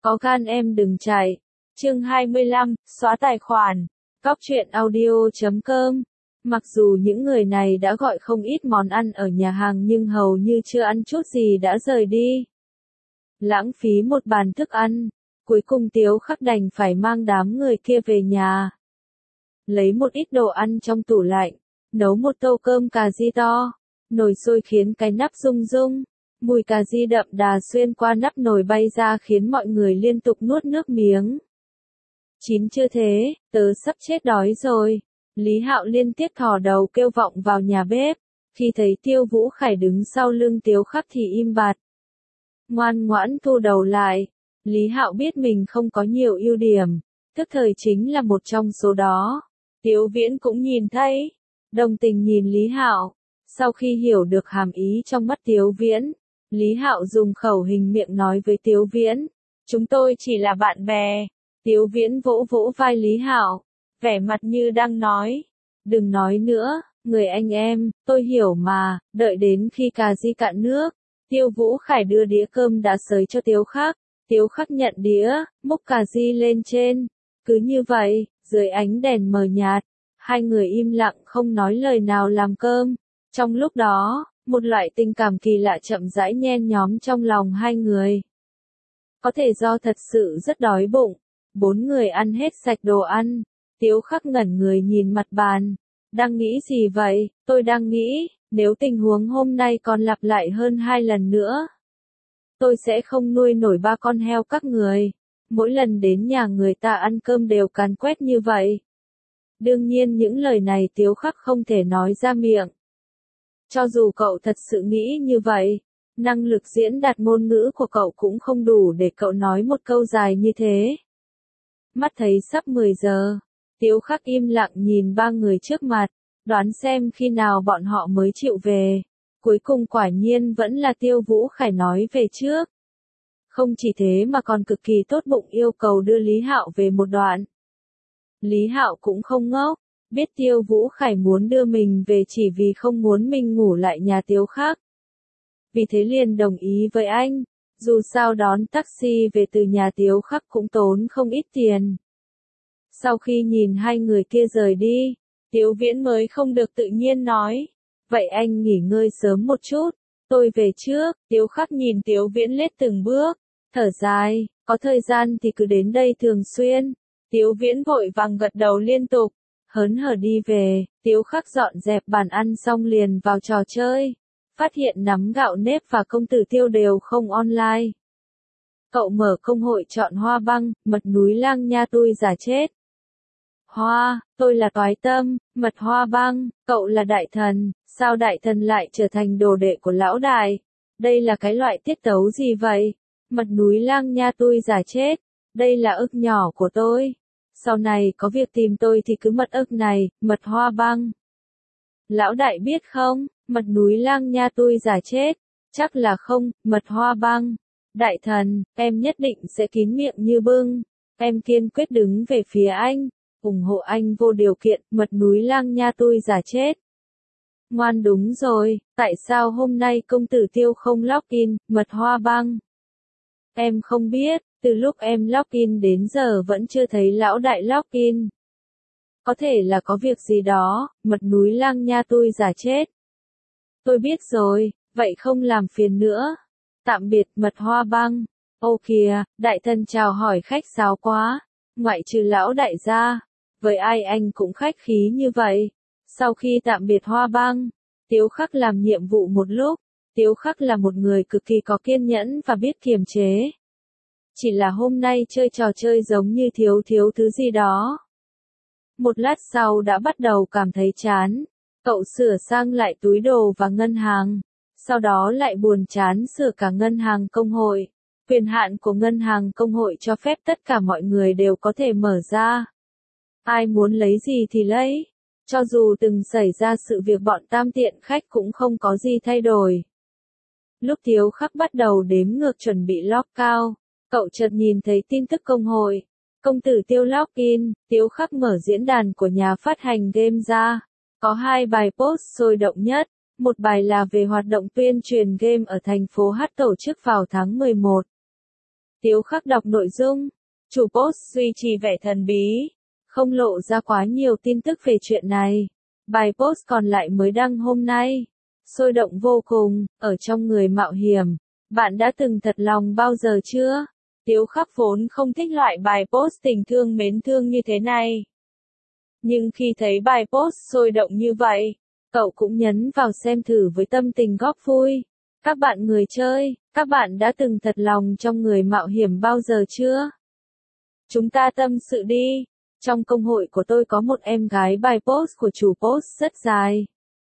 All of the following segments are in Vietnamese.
Có gan em đừng chạy. Chương 25, xóa tài khoản. Cóc truyện audio.com. Mặc dù những người này đã gọi không ít món ăn ở nhà hàng nhưng hầu như chưa ăn chút gì đã rời đi. Lãng phí một bàn thức ăn. Cuối cùng Tiếu Khắc đành phải mang đám người kia về nhà. Lấy một ít đồ ăn trong tủ lạnh. Nấu một tô cơm cà ri to. Nồi sôi khiến cái nắp rung rung. Mùi cà ri đậm đà xuyên qua nắp nồi bay ra khiến mọi người liên tục nuốt nước miếng. Chín chưa thế, tớ sắp chết đói rồi. Lý Hạo liên tiếp thò đầu kêu vọng vào nhà bếp. Khi thấy Tiêu Vũ Khải đứng sau lưng Tiếu Khắc thì im bặt. Ngoan ngoãn thu đầu lại. Lý Hạo biết mình không có nhiều ưu điểm, tức thời chính là một trong số đó. Tiếu Viễn cũng nhìn thấy, đồng tình nhìn Lý Hạo. Sau khi hiểu được hàm ý trong mắt Tiếu Viễn, Lý Hạo dùng khẩu hình miệng nói với Tiếu Viễn, chúng tôi chỉ là bạn bè. Tiếu Viễn vỗ vỗ vai Lý Hạo, vẻ mặt như đang nói, đừng nói nữa, người anh em, tôi hiểu mà. Đợi đến khi cà ri cạn nước, Tiêu Vũ Khải đưa đĩa cơm đã xới cho Tiếu Khắc. Tiếu Khắc nhận đĩa, múc cà ri lên trên. Cứ như vậy, dưới ánh đèn mờ nhạt, hai người im lặng không nói lời nào làm cơm. Trong lúc đó, một loại tình cảm kỳ lạ chậm rãi nhen nhóm trong lòng hai người. Có thể do thật sự rất đói bụng, bốn người ăn hết sạch đồ ăn. Tiếu Khắc ngẩn người nhìn mặt bàn. Đang nghĩ gì vậy? Tôi đang nghĩ, nếu tình huống hôm nay còn lặp lại hơn 2 lần nữa, tôi sẽ không nuôi nổi 3 con heo các người. Mỗi lần đến nhà người ta ăn cơm đều càn quét như vậy. Đương nhiên những lời này Tiếu Khắc không thể nói ra miệng. Cho dù cậu thật sự nghĩ như vậy, năng lực diễn đạt ngôn ngữ của cậu cũng không đủ để cậu nói một câu dài như thế. Mắt thấy sắp 10 giờ, Tiếu Khắc im lặng nhìn 3 người trước mặt, đoán xem khi nào bọn họ mới chịu về. Cuối cùng quả nhiên vẫn là Tiêu Vũ Khải nói về trước. Không chỉ thế mà còn cực kỳ tốt bụng yêu cầu đưa Lý Hạo về một đoạn. Lý Hạo cũng không ngốc, biết Tiêu Vũ Khải muốn đưa mình về chỉ vì không muốn mình ngủ lại nhà Tiếu Khắc. Vì thế liền đồng ý với anh, dù sao đón taxi về từ nhà Tiếu Khắc cũng tốn không ít tiền. Sau khi nhìn hai người kia rời đi, Tiếu Viễn mới không được tự nhiên nói, vậy anh nghỉ ngơi sớm một chút, tôi về trước. Tiếu Khắc nhìn Tiếu Viễn lết từng bước, thở dài, có thời gian thì cứ đến đây thường xuyên. Tiếu Viễn vội vàng gật đầu liên tục, hớn hở đi về. Tiếu Khắc dọn dẹp bàn ăn xong liền vào trò chơi, phát hiện nắm gạo nếp và công tử Tiêu đều không online. Cậu mở công hội chọn Hoa Băng, Mật Núi Lang Nha Tui giả chết. Hoa, tôi là Toái Tâm, Mật Hoa Băng, cậu là Đại Thần, sao Đại Thần lại trở thành đồ đệ của lão đại? Đây là cái loại tiết tấu gì vậy? Mật Núi Lang Nha Tui giả chết, đây là ức nhỏ của tôi. Sau này có việc tìm tôi thì cứ mật ức này, Mật Hoa Băng. Lão đại biết không, Mật Núi Lang Nha Tui giả chết, chắc là không, Mật Hoa Băng. Đại Thần, em nhất định sẽ kín miệng như bưng, em kiên quyết đứng về phía anh, ủng hộ anh vô điều kiện. Mật Núi Lang Nha Tui giả chết. Ngoan đúng rồi, tại sao hôm nay công tử Tiêu không login, Mật Hoa Băng? Em không biết, từ lúc em login đến giờ vẫn chưa thấy lão đại login. Có thể là có việc gì đó, Mật Núi Lang Nha Tui giả chết. Tôi biết rồi, vậy không làm phiền nữa. Tạm biệt Mật Hoa Băng. Ô kìa, Đại Thần chào hỏi khách sáo quá, ngoại trừ lão đại gia, với ai anh cũng khách khí như vậy. Sau khi tạm biệt Hoa Băng, Tiếu Khắc làm nhiệm vụ một lúc. Tiếu Khắc là một người cực kỳ có kiên nhẫn và biết kiềm chế. Chỉ là hôm nay chơi trò chơi giống như thiếu thứ gì đó. Một lát sau đã bắt đầu cảm thấy chán. Cậu sửa sang lại túi đồ và ngân hàng. Sau đó lại buồn chán sửa cả ngân hàng công hội. Quyền hạn của ngân hàng công hội cho phép tất cả mọi người đều có thể mở ra. Ai muốn lấy gì thì lấy. Cho dù từng xảy ra sự việc bọn tam tiện khách cũng không có gì thay đổi. Lúc Tiếu Khắc bắt đầu đếm ngược chuẩn bị lockout, cậu chợt nhìn thấy tin tức công hội. Công tử Tiêu login, Tiếu Khắc mở diễn đàn của nhà phát hành game ra. Có 2 bài post sôi động nhất. Một bài là về hoạt động tuyên truyền game ở thành phố H tổ chức vào tháng 11. Tiếu Khắc đọc nội dung. Chủ post duy trì vẻ thần bí, không lộ ra quá nhiều tin tức về chuyện này. Bài post còn lại mới đăng hôm nay. Sôi động vô cùng, ở trong người mạo hiểm. Bạn đã từng thật lòng bao giờ chưa? Tiếu Khắc vốn không thích loại bài post tình thương mến thương như thế này. Nhưng khi thấy bài post sôi động như vậy, cậu cũng nhấn vào xem thử với tâm tình góp vui. Các bạn người chơi, các bạn đã từng thật lòng trong người mạo hiểm bao giờ chưa? Chúng ta tâm sự đi. Trong công hội của tôi có một em gái, bài post của chủ post rất dài.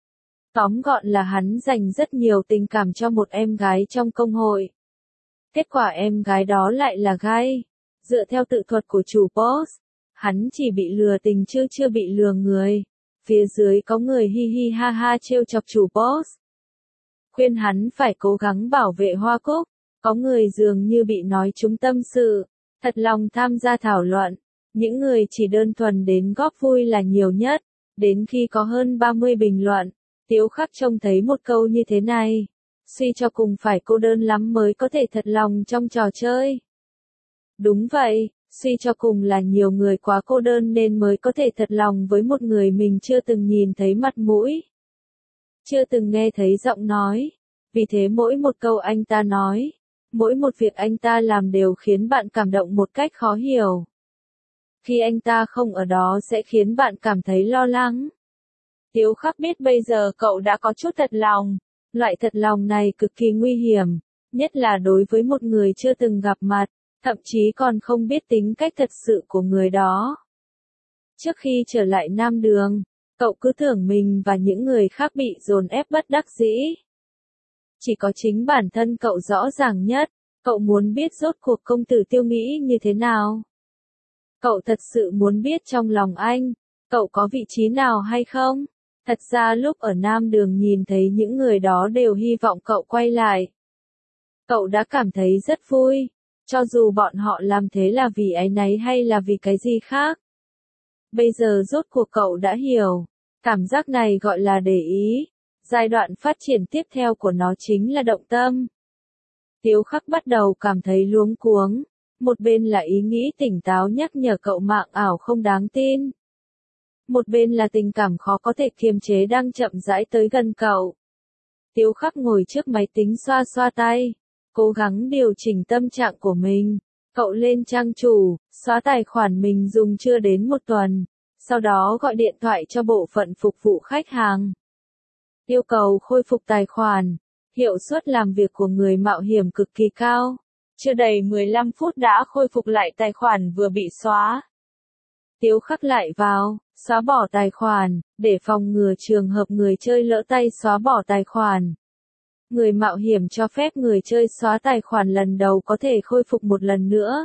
Tóm gọn là hắn dành rất nhiều tình cảm cho một em gái trong công hội. Kết quả em gái đó lại là gay. Dựa theo tự thuật của chủ post, hắn chỉ bị lừa tình chứ chưa bị lừa người. Phía dưới có người hi hi ha ha trêu chọc chủ post. Khuyên hắn phải cố gắng bảo vệ hoa cúc. Có người dường như bị nói trúng tâm sự, thật lòng tham gia thảo luận. Những người chỉ đơn thuần đến góp vui là nhiều nhất. Đến khi có hơn 30 bình luận, Tiếu Khắc trông thấy một câu như thế này. Suy cho cùng phải cô đơn lắm mới có thể thật lòng trong trò chơi. Đúng vậy, suy cho cùng là nhiều người quá cô đơn nên mới có thể thật lòng với một người mình chưa từng nhìn thấy mặt mũi, chưa từng nghe thấy giọng nói. Vì thế mỗi một câu anh ta nói, mỗi một việc anh ta làm đều khiến bạn cảm động một cách khó hiểu. Khi anh ta không ở đó sẽ khiến bạn cảm thấy lo lắng. Tiếu Khắc biết bây giờ cậu đã có chút thật lòng. Loại thật lòng này cực kỳ nguy hiểm, nhất là đối với một người chưa từng gặp mặt, thậm chí còn không biết tính cách thật sự của người đó. Trước khi trở lại Nam Đường, cậu cứ tưởng mình và những người khác bị dồn ép bất đắc dĩ. Chỉ có chính bản thân cậu rõ ràng nhất, cậu muốn biết rốt cuộc công tử Tiêu nghĩ như thế nào. Cậu thật sự muốn biết trong lòng anh, cậu có vị trí nào hay không? Thật ra lúc ở Nam Đường nhìn thấy những người đó đều hy vọng cậu quay lại. Cậu đã cảm thấy rất vui, cho dù bọn họ làm thế là vì áy náy hay là vì cái gì khác. Bây giờ rốt cuộc cậu đã hiểu, cảm giác này gọi là để ý. Giai đoạn phát triển tiếp theo của nó chính là động tâm. Tiếu Khắc bắt đầu cảm thấy luống cuống. Một bên là ý nghĩ tỉnh táo nhắc nhở cậu mạng ảo không đáng tin. Một bên là tình cảm khó có thể kiềm chế đang chậm rãi tới gần cậu. Tiếu Khắc ngồi trước máy tính xoa xoa tay, cố gắng điều chỉnh tâm trạng của mình. Cậu lên trang chủ, xóa tài khoản mình dùng chưa đến một tuần, sau đó gọi điện thoại cho bộ phận phục vụ khách hàng. Yêu cầu khôi phục tài khoản, hiệu suất làm việc của người mạo hiểm cực kỳ cao. Chưa đầy 15 phút đã khôi phục lại tài khoản vừa bị xóa. Tiếu Khắc lại vào, xóa bỏ tài khoản, để phòng ngừa trường hợp người chơi lỡ tay xóa bỏ tài khoản. Người mạo hiểm cho phép người chơi xóa tài khoản lần đầu có thể khôi phục một lần nữa.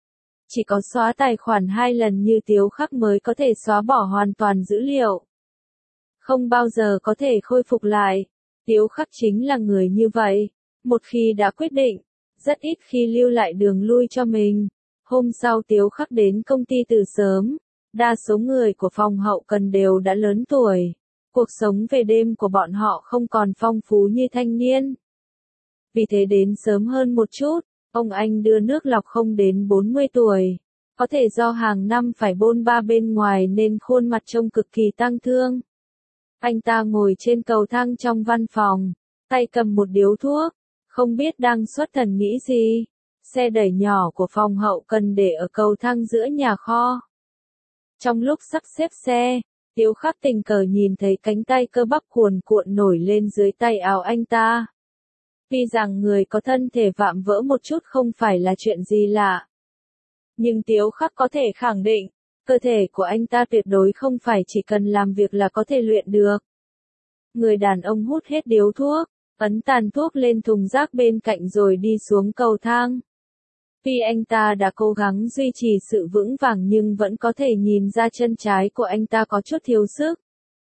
Chỉ có xóa tài khoản 2 lần như Tiếu Khắc mới có thể xóa bỏ hoàn toàn dữ liệu. Không bao giờ có thể khôi phục lại. Tiếu Khắc chính là người như vậy. Một khi đã quyết định, rất ít khi lưu lại đường lui cho mình. Hôm sau Tiếu Khắc đến công ty từ sớm. Đa số người của phòng hậu cần đều đã lớn tuổi. Cuộc sống về đêm của bọn họ không còn phong phú như thanh niên. Vì thế đến sớm hơn một chút, ông anh đưa nước lọc không đến 40 tuổi. Có thể do hàng năm phải bôn ba bên ngoài nên khuôn mặt trông cực kỳ tang thương. Anh ta ngồi trên cầu thang trong văn phòng, tay cầm một điếu thuốc, không biết đang xuất thần nghĩ gì. Xe đẩy nhỏ của phòng hậu cần để ở cầu thang giữa nhà kho. Trong lúc sắp xếp xe, Tiếu Khắc tình cờ nhìn thấy cánh tay cơ bắp cuồn cuộn nổi lên dưới tay áo anh ta. Tuy rằng người có thân thể vạm vỡ một chút không phải là chuyện gì lạ. Nhưng Tiếu Khắc có thể khẳng định, cơ thể của anh ta tuyệt đối không phải chỉ cần làm việc là có thể luyện được. Người đàn ông hút hết điếu thuốc, ấn tàn thuốc lên thùng rác bên cạnh rồi đi xuống cầu thang. Tuy anh ta đã cố gắng duy trì sự vững vàng nhưng vẫn có thể nhìn ra chân trái của anh ta có chút thiếu sức.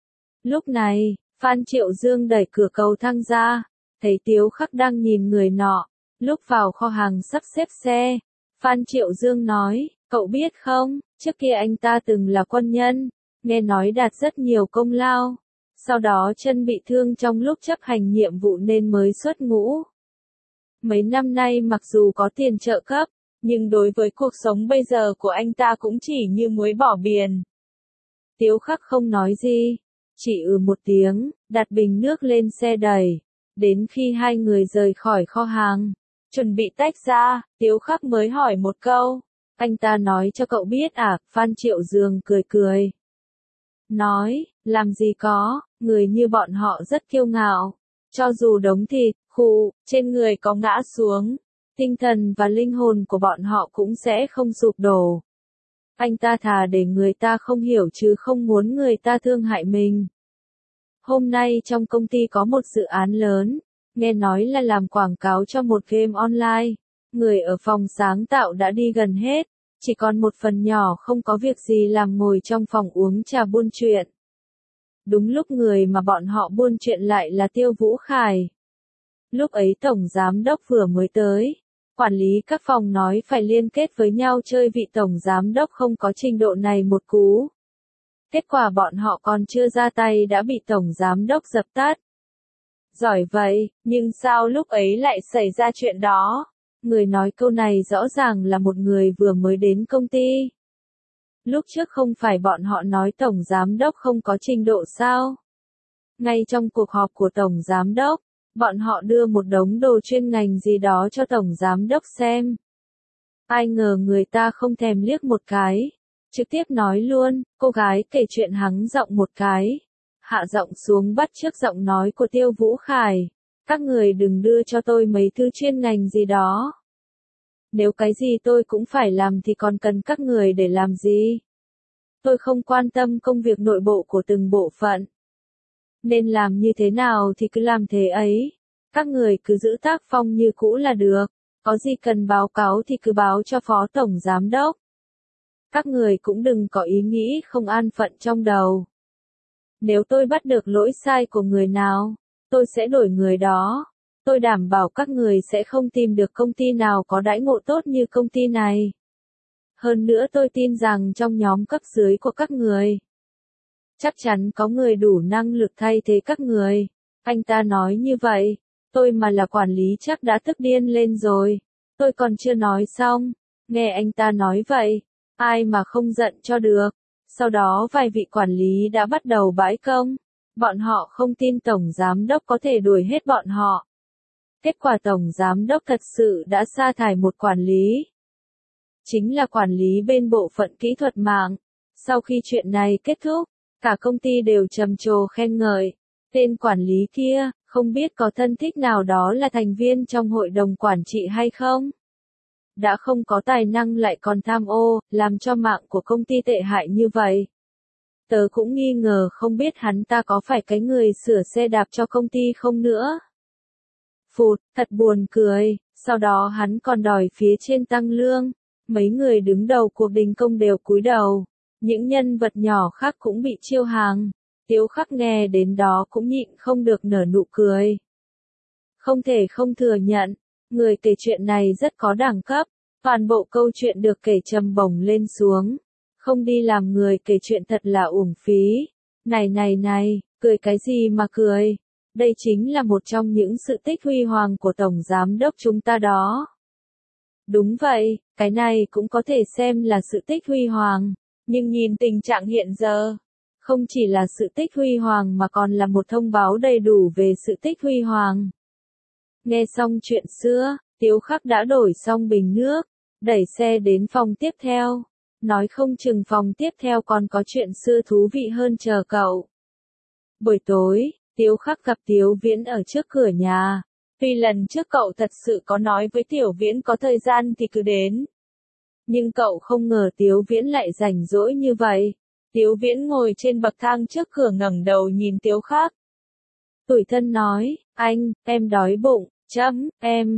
Lúc này, Phan Triệu Dương đẩy cửa cầu thang ra, thấy Tiếu Khắc đang nhìn người nọ. Lúc vào kho hàng sắp xếp xe, Phan Triệu Dương nói, cậu biết không, trước kia anh ta từng là quân nhân, nghe nói đạt rất nhiều công lao. Sau đó chân bị thương trong lúc chấp hành nhiệm vụ nên mới xuất ngũ. Mấy năm nay mặc dù có tiền trợ cấp, Nhưng đối với cuộc sống bây giờ của anh ta cũng chỉ như muối bỏ biển. Tiếu Khắc không nói gì, chỉ một tiếng, đặt bình nước lên xe đẩy. Đến khi hai người rời khỏi kho hàng, chuẩn bị tách ra, Tiếu Khắc mới hỏi một câu. Anh ta nói cho cậu biết à? Phan Triệu Dương cười cười. Nói, làm gì có, người như bọn họ rất kiêu ngạo. Cho dù đống thịt, trên người có ngã xuống, tinh thần và linh hồn của bọn họ cũng sẽ không sụp đổ. Anh ta thà để người ta không hiểu chứ không muốn người ta thương hại mình. Hôm nay trong công ty có một dự án lớn, nghe nói là làm quảng cáo cho một game online. Người ở phòng sáng tạo đã đi gần hết, chỉ còn một phần nhỏ không có việc gì làm ngồi trong phòng uống trà buôn chuyện. Đúng lúc người mà bọn họ buôn chuyện lại là Tiêu Vũ Khải. Lúc ấy tổng giám đốc vừa mới tới, quản lý các phòng nói phải liên kết với nhau chơi vị tổng giám đốc không có trình độ này một cú. Kết quả bọn họ còn chưa ra tay đã bị tổng giám đốc dập tắt. Giỏi vậy, nhưng sao lúc ấy lại xảy ra chuyện đó? Người nói câu này rõ ràng là một người vừa mới đến công ty. Lúc trước không phải bọn họ nói tổng giám đốc không có trình độ sao? Ngay trong cuộc họp của tổng giám đốc, bọn họ đưa một đống đồ chuyên ngành gì đó cho tổng giám đốc xem. Ai ngờ người ta không thèm liếc một cái, trực tiếp nói luôn, cô gái kể chuyện hắng giọng một cái, hạ giọng xuống bắt chước giọng nói của Tiêu Vũ Khải. Các người đừng đưa cho tôi mấy thứ chuyên ngành gì đó. Nếu cái gì tôi cũng phải làm thì còn cần các người để làm gì? Tôi không quan tâm công việc nội bộ của từng bộ phận. Nên làm như thế nào thì cứ làm thế ấy. Các người cứ giữ tác phong như cũ là được. Có gì cần báo cáo thì cứ báo cho phó tổng giám đốc. Các người cũng đừng có ý nghĩ không an phận trong đầu. Nếu tôi bắt được lỗi sai của người nào, tôi sẽ đổi người đó. Tôi đảm bảo các người sẽ không tìm được công ty nào có đãi ngộ tốt như công ty này. Hơn nữa tôi tin rằng trong nhóm cấp dưới của các người, chắc chắn có người đủ năng lực thay thế các người. Anh ta nói như vậy, tôi mà là quản lý chắc đã tức điên lên rồi. Tôi còn chưa nói xong, nghe anh ta nói vậy, ai mà không giận cho được. Sau đó vài vị quản lý đã bắt đầu bãi công. Bọn họ không tin tổng giám đốc có thể đuổi hết bọn họ. Kết quả tổng giám đốc thật sự đã sa thải một quản lý. Chính là quản lý bên bộ phận kỹ thuật mạng. Sau khi chuyện này kết thúc, cả công ty đều trầm trồ khen ngợi. Tên quản lý kia, không biết có thân thích nào đó là thành viên trong hội đồng quản trị hay không? Đã không có tài năng lại còn tham ô, làm cho mạng của công ty tệ hại như vậy. Tớ cũng nghi ngờ không biết hắn ta có phải cái người sửa xe đạp cho công ty không nữa. Phụt, thật buồn cười, sau đó hắn còn đòi phía trên tăng lương. Mấy người đứng đầu cuộc đình công đều cúi đầu. Những nhân vật nhỏ khác cũng bị chiêu hàng. Tiếu Khắc nghe đến đó cũng nhịn không được nở nụ cười. Không thể không thừa nhận, người kể chuyện này rất có đẳng cấp. Toàn bộ câu chuyện được kể trầm bổng lên xuống. Không đi làm người kể chuyện thật là uổng phí. Này, cười cái gì mà cười? Đây chính là một trong những sự tích huy hoàng của tổng giám đốc chúng ta đó. Đúng vậy, cái này cũng có thể xem là sự tích huy hoàng. Nhưng nhìn tình trạng hiện giờ, không chỉ là sự tích huy hoàng mà còn là một thông báo đầy đủ về sự tích huy hoàng. Nghe xong chuyện xưa, Tiếu Khắc đã đổi xong bình nước, đẩy xe đến phòng tiếp theo. Nói không chừng phòng tiếp theo còn có chuyện xưa thú vị hơn chờ cậu. Buổi tối, Tiếu Khắc gặp Tiếu Viễn ở trước cửa nhà. Tuy lần trước cậu thật sự có nói với Tiểu Viễn có thời gian thì cứ đến. Nhưng cậu không ngờ Tiếu Viễn lại rảnh rỗi như vậy. Tiếu Viễn ngồi trên bậc thang trước cửa ngẩng đầu nhìn Tiếu Khắc. Tủi thân nói, anh, em đói bụng. Em.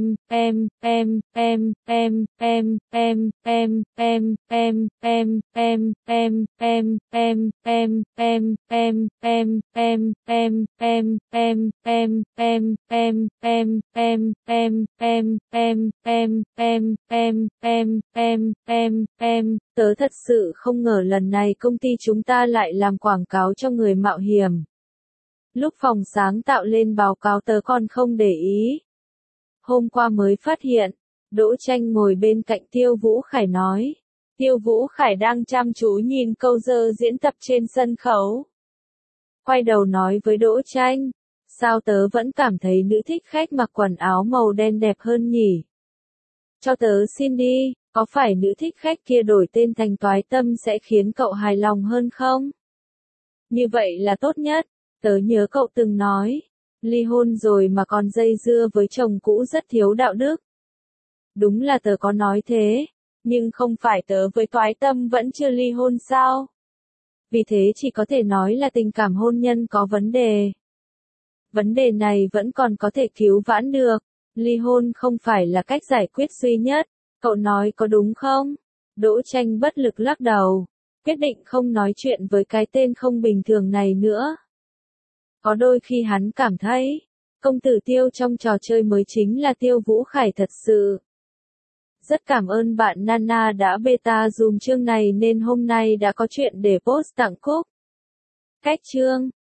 Tớ thật sự không ngờ lần này công ty chúng ta lại làm quảng cáo cho người mạo hiểm. Lúc phòng sáng tạo lên báo cáo tớ còn không để ý. Hôm qua mới phát hiện, Đỗ Tranh ngồi bên cạnh Tiêu Vũ Khải nói. Tiêu Vũ Khải đang chăm chú nhìn câu dơ diễn tập trên sân khấu. Quay đầu nói với Đỗ Tranh. Sao tớ vẫn cảm thấy nữ thích khách mặc quần áo màu đen đẹp hơn nhỉ? Cho tớ xin đi, có phải nữ thích khách kia đổi tên thành Toái Tâm sẽ khiến cậu hài lòng hơn không? Như vậy là tốt nhất, tớ nhớ cậu từng nói, ly hôn rồi mà còn dây dưa với chồng cũ rất thiếu đạo đức. Đúng là tớ có nói thế, nhưng không phải tớ với Toái Tâm vẫn chưa ly hôn sao? Vì thế chỉ có thể nói là tình cảm hôn nhân có vấn đề. Vấn đề này vẫn còn có thể cứu vãn được, ly hôn không phải là cách giải quyết duy nhất, cậu nói có đúng không? Đỗ Tranh bất lực lắc đầu, quyết định không nói chuyện với cái tên không bình thường này nữa. Có đôi khi hắn cảm thấy, công tử Tiêu trong trò chơi mới chính là Tiêu Vũ Khải thật sự. Rất cảm ơn bạn Nana đã beta dùm chương này nên hôm nay đã có chuyện để post tặng cúp. Cách chương